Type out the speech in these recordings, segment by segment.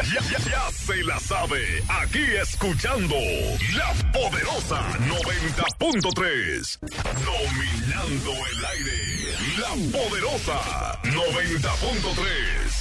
Ya se la sabe. Aquí escuchando La Poderosa 90.3. Dominando el aire. La Poderosa 90.3.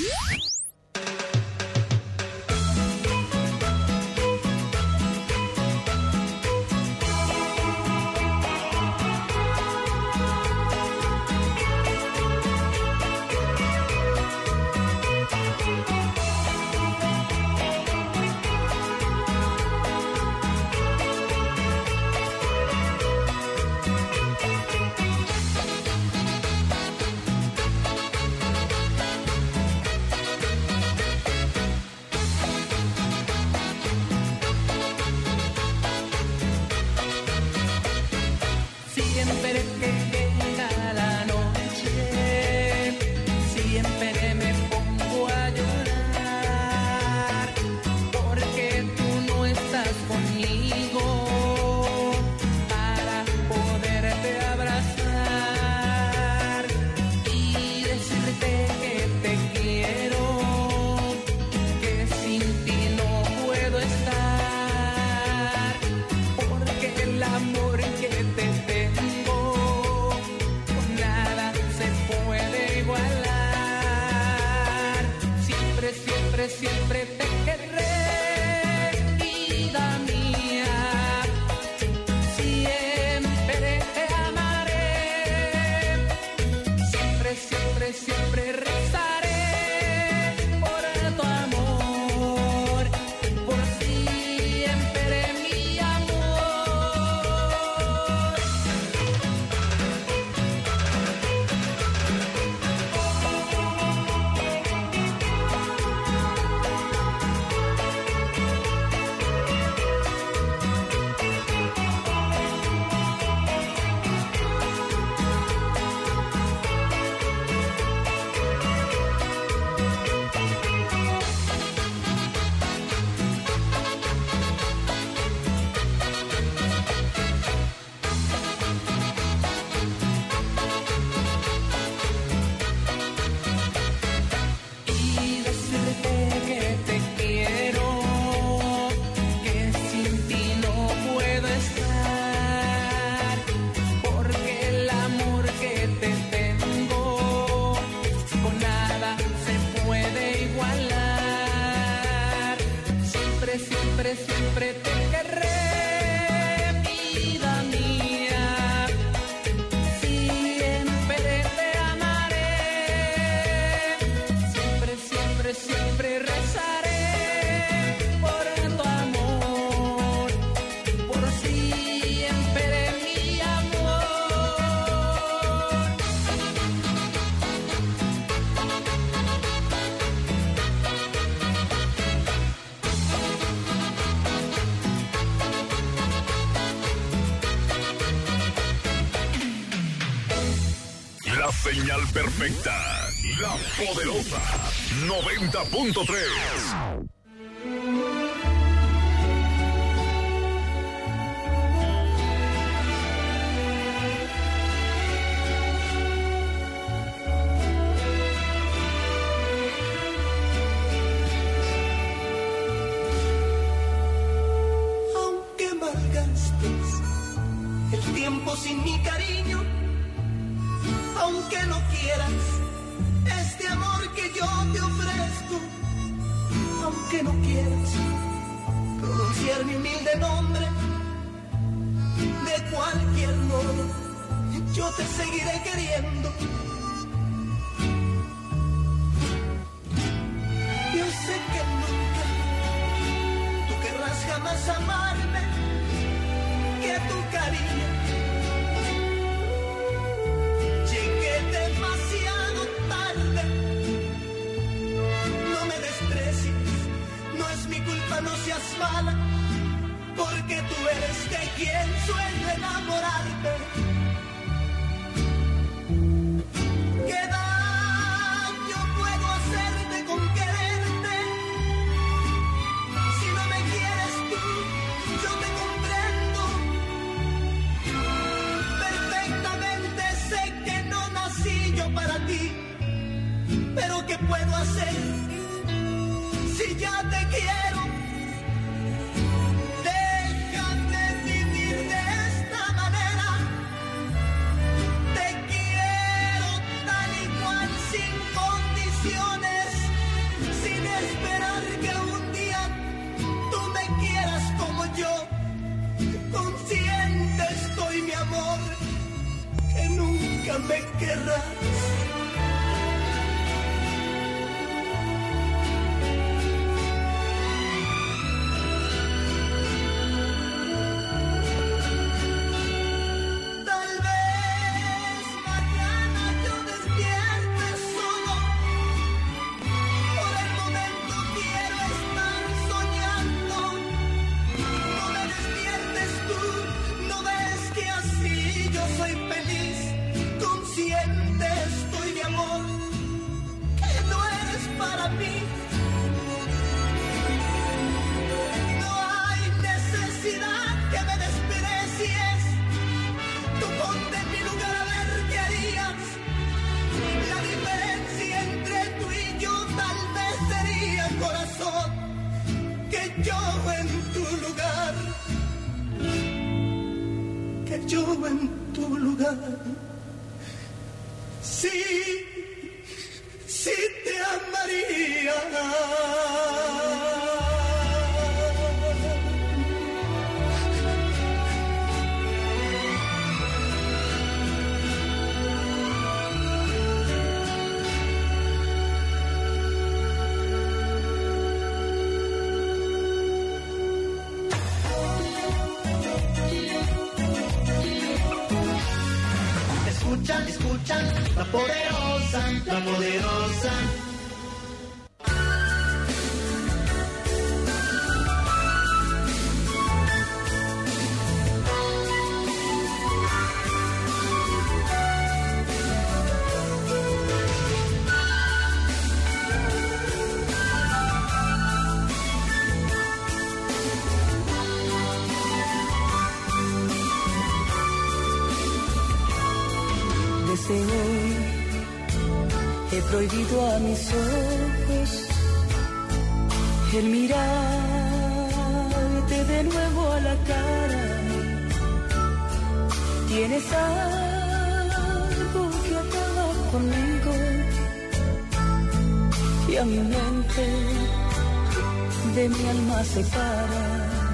Señal perfecta. La Poderosa 90.3. Aunque malgastes el tiempo sin mi cariño, aunque no quieras este amor que yo te ofrezco, aunque no quieras pronunciar mi humilde nombre, de cualquier modo yo te seguiré queriendo. Yo sé que nunca tú querrás jamás amarme, que tu cariño llegué demasiado tarde. No me desprecies, no es mi culpa, no seas mala, porque tú eres de quien sueño enamorarte. ¿Qué daño puedo hacerte con quererte? Si no me quieres tú, yo te comprendo. Perfectamente sé que no nací yo para ti, pero ¿qué puedo hacer si ya te quiero. Déjame vivir de esta manera. Te quiero tal y cual, sin condiciones, sin esperar que un día tú me quieras como yo. Consciente estoy, mi amor, que nunca me querrás. Yo en tu lugar, sí, sí te amaría. Escuchan, la poderosa, la poderosa. Desde hoy he prohibido a mis ojos el mirarte de nuevo a la cara. Tienes algo que acaba conmigo y a mi mente de mi alma separa.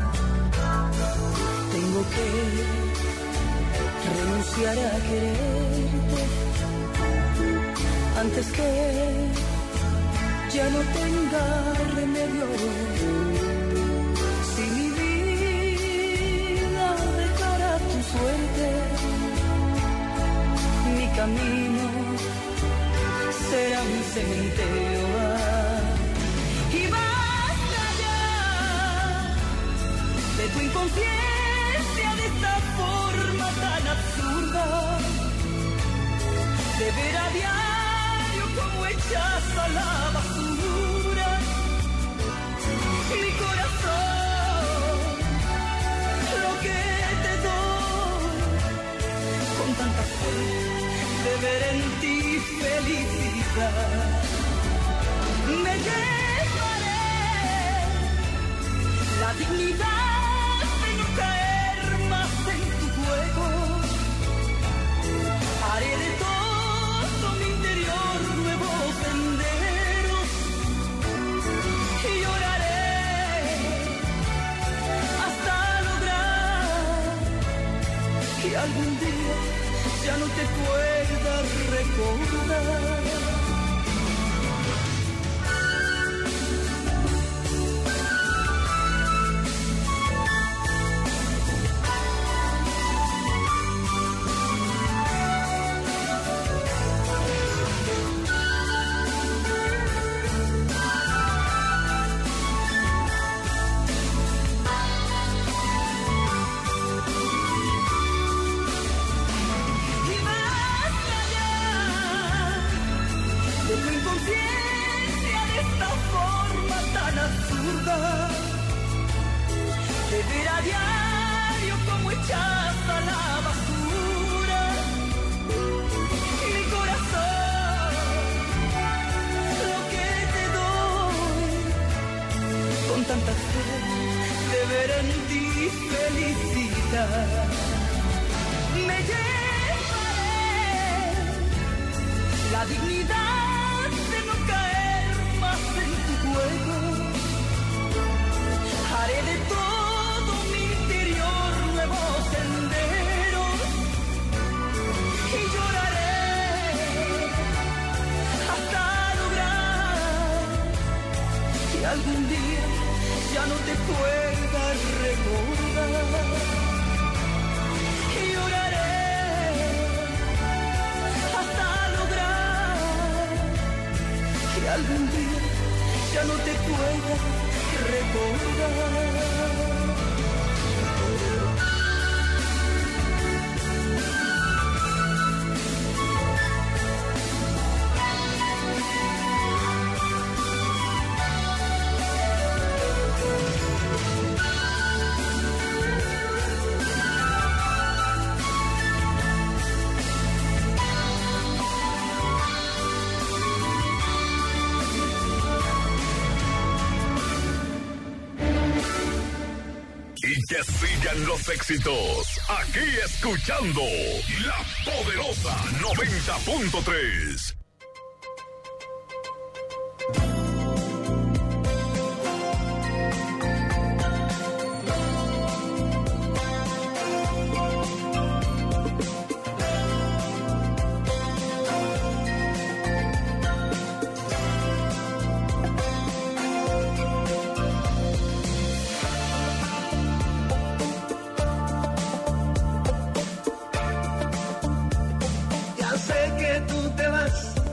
Tengo que renunciar a quererte antes que ya no tenga remedio. Si mi vida dejara tu suerte, mi camino será un cementerio. Y basta ya de tu inconsciencia, de esta forma tan absurda, de ver a diario como echas a la basura mi corazón, lo que te doy con tanta fe de ver en ti felicidad. Me llevaré la dignidad de no caer más en tu juego. Haré de todo mi interior nuevos senderos y lloraré hasta lograr que algún día ya no te pueda recordar. De ver a diario como echas a la basura mi corazón, lo que te doy tanta fe de ver en ti felicidad. Me llevaré la dignidad de no caer más en tu juego. Haré de todo mi interior nuevos senderos y lloraré hasta lograr que algún día ya no te pueda recordar. Y lloraré hasta lograr que algún día ya no te pueda recordar. Que sigan los éxitos. Aquí escuchando La Poderosa 90.3. Sé que tú te vas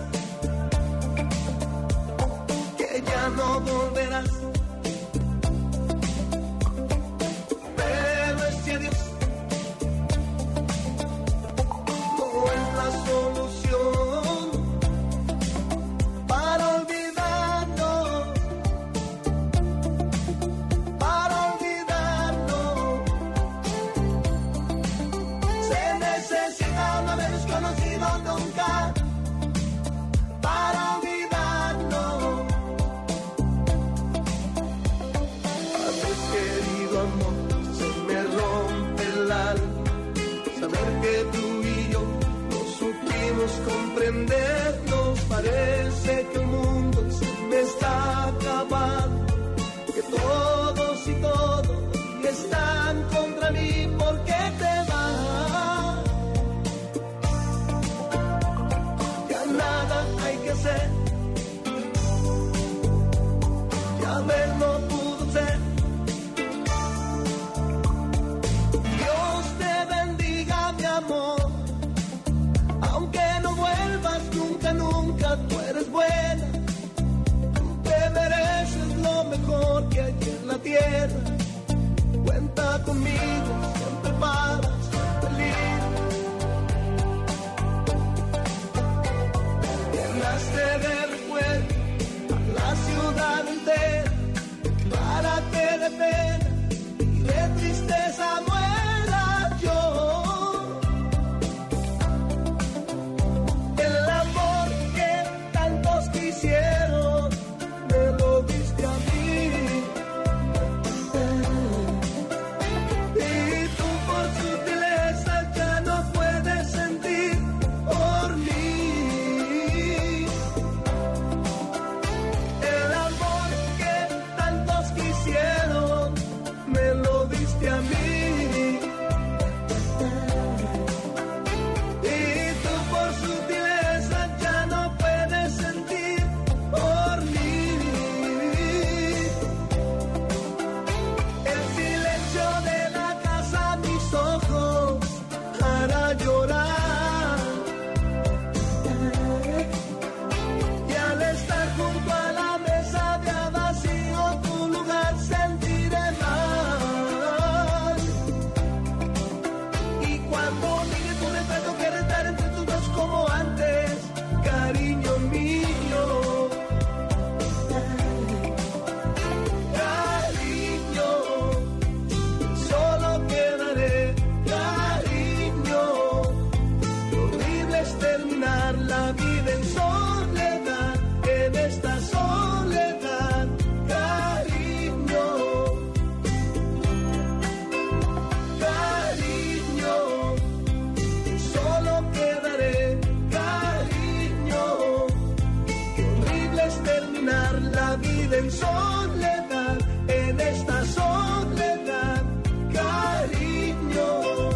soledad, en esta soledad, cariño.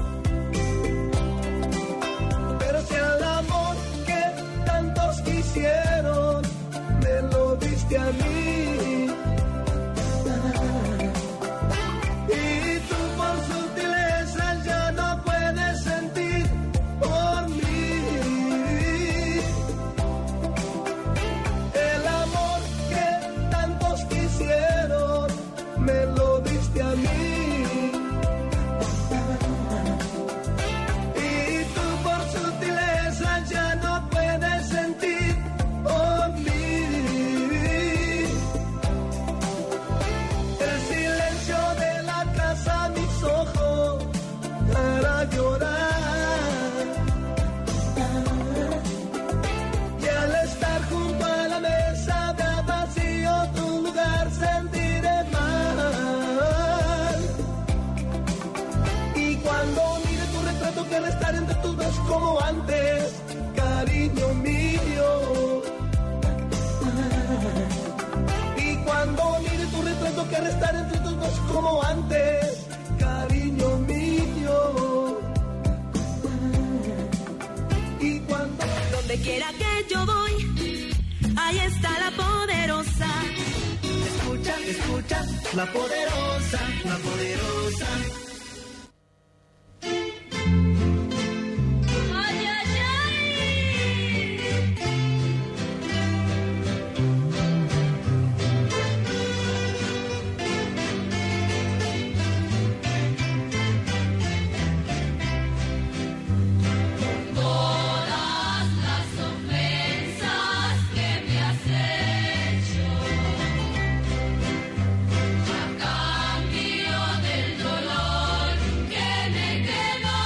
Pero si el amor que tantos quisieron me lo diste a mí, y tú por sutileza ya no puedes sentir por mí. El amor que tantos quisieron me lo diste a mí, y tú por sutileza ya no puedes sentir por mí. El silencio de la casa, mis ojos para llorar, y al estar junto a la mesa de vacío tu lugar sentiré mal. Y cuando mire tu retrato quiero estar entre tus dos como antes, cariño mío. Y cuando mire tu retrato quiero estar entre tus dos como antes, cariño mío. Y cuando Donde quiera que yo voy, ahí está la poderosa. escucha, escucha, la poderosa, la poderosa. ¡Ay, ay, ay! Todas las ofensas que me has hecho, a cambio del dolor que me quedó.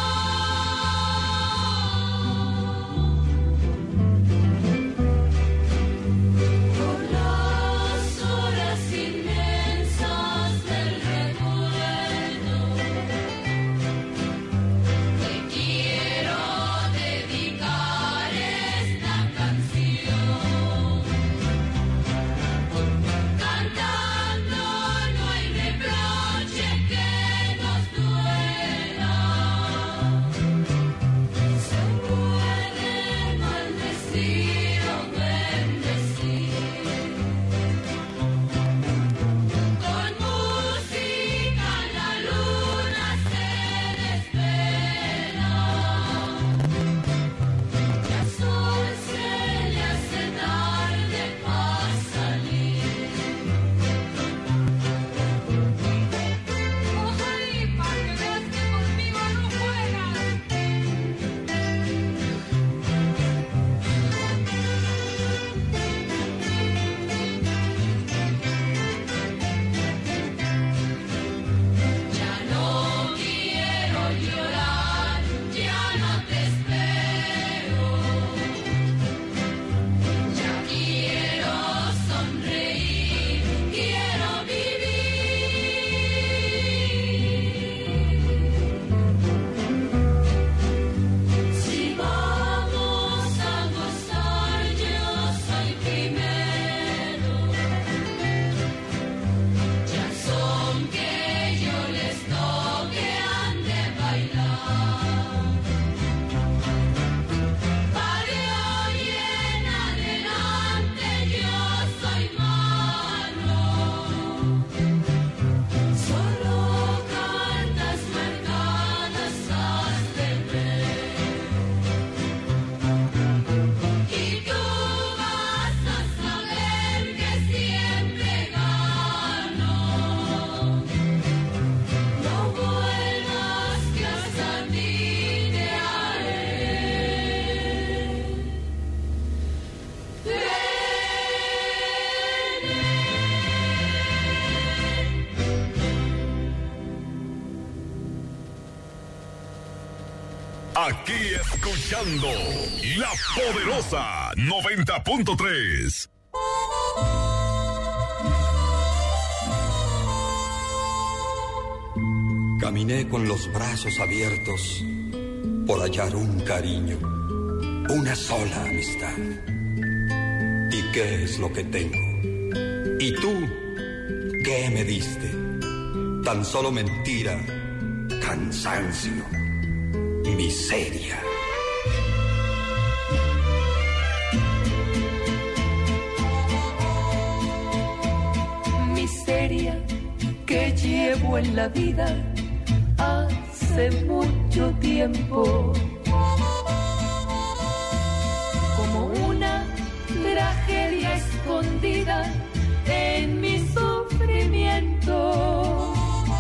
Por las horas inmensas del recuerdo, te quiero dedicar esta canción. Cantando no hay reproche que nos duela. Se puede maldecir o bendecir. Con música la luna se desvela. Y al sol se le hace tarde para salir. Ay, para que veas que conmigo no juegas. Ya no quiero llorar, ya no te espero. Ya quiero sonreír, quiero vivir. Si vamos a gozar, yo soy primero. Ya son que yo les toque, han de bailar. Para hoy en adelante yo soy malo. Solo cartas marcadas has de ver. Y tú vas a saber que siempre gano. No vuelvas que hasta ti te Aquí escuchando La Poderosa 90.3. Caminé con los brazos abiertos por hallar un cariño, una sola amistad. ¿Y qué es lo que tengo? ¿Y tú ¿Qué me diste? Tan solo mentira, cansancio, miseria. Miseria que llevo en la vida hace mucho tiempo, como una tragedia escondida en mi sufrimiento,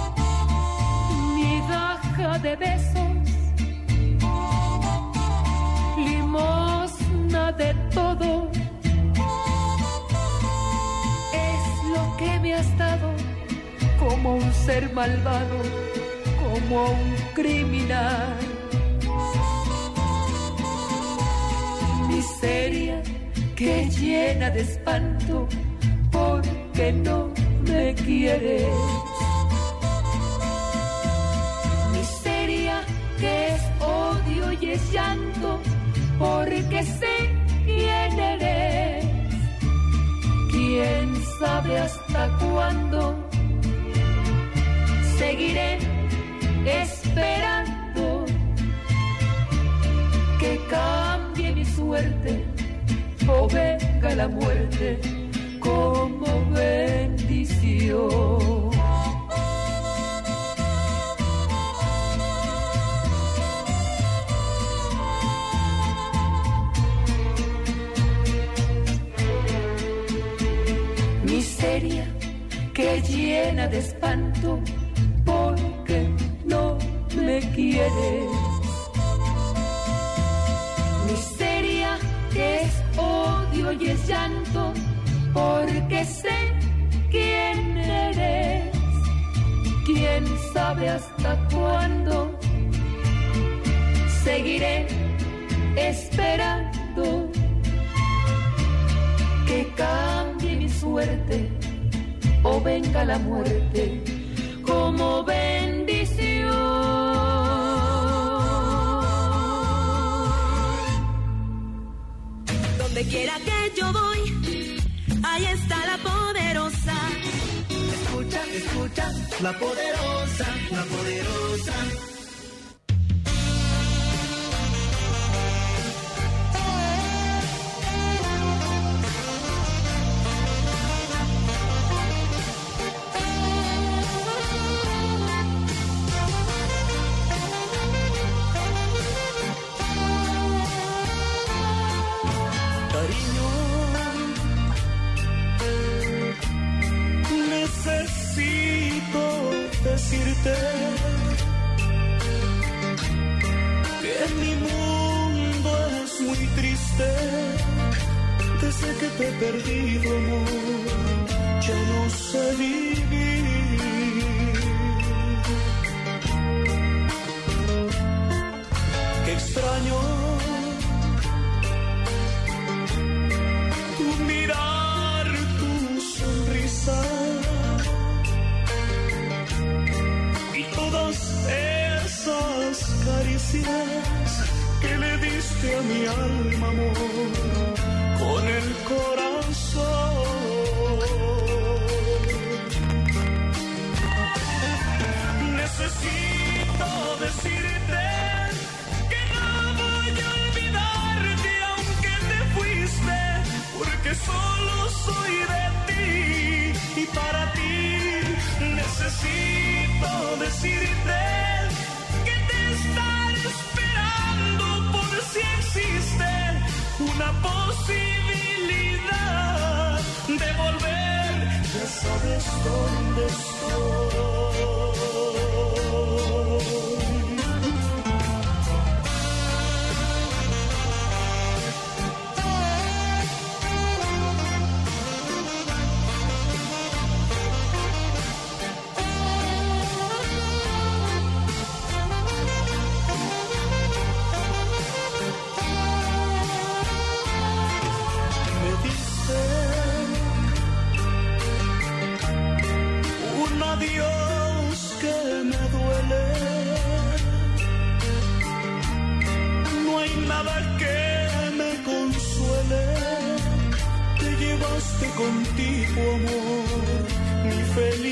migaja de besos, limosna de todo, es lo que me has dado como un ser malvado, como un criminal. Miseria que llena de espanto porque no me quieres. Miseria que es odio y es llanto porque sé quién eres. ¿Quién sabe hasta cuándo seguiré esperando que cambie mi suerte o venga la muerte como bendición? Miseria que llena de espanto porque no me quieres. Miseria que es odio y es llanto porque sé quién eres. ¿Quién sabe hasta cuándo seguiré esperando que cambie mi suerte o venga la muerte como bendición? Donde quiera que yo voy, ahí está la poderosa. Escucha, escucha, la poderosa, la poderosa. Decirte que mi mundo es muy triste desde que te he perdido, amor. Ya no sé vivir. Qué extraño tu mirar, tu sonrisa. Esas caricias que le diste a mi alma, amor, con el corazón. Necesito decirte que no voy a olvidarte aunque te fuiste, porque solo soy de ti y para ti. Necesito decirte que te estaré esperando por si existe una posibilidad de volver. Ya sabes dónde estoy. Dios que me duele, no hay nada que me consuele. Te llevaste contigo, amor, mi felicidad.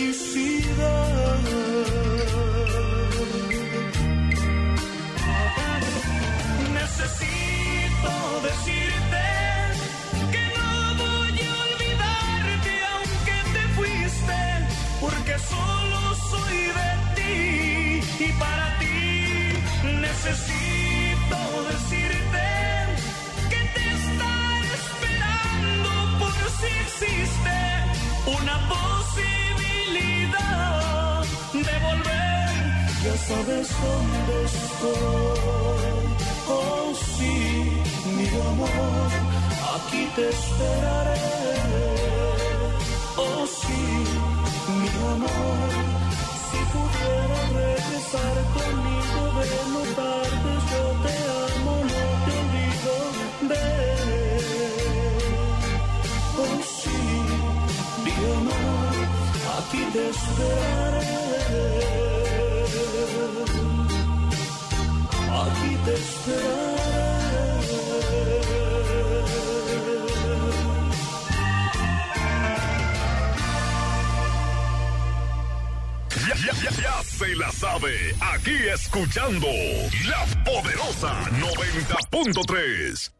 solo soy de ti y para ti necesito decirte que te estaré esperando por si existe una posibilidad de volver. Ya sabes dónde estoy, oh sí, mi amor, aquí te esperaré. Oh sí, mi amor, si pudiera regresar conmigo, ven, no tardes, yo te amo, no te olvido, ven. Oh sí, mi amor, aquí te esperaré. Aquí te esperaré. Ya se la sabe, aquí escuchando La Poderosa 90.3.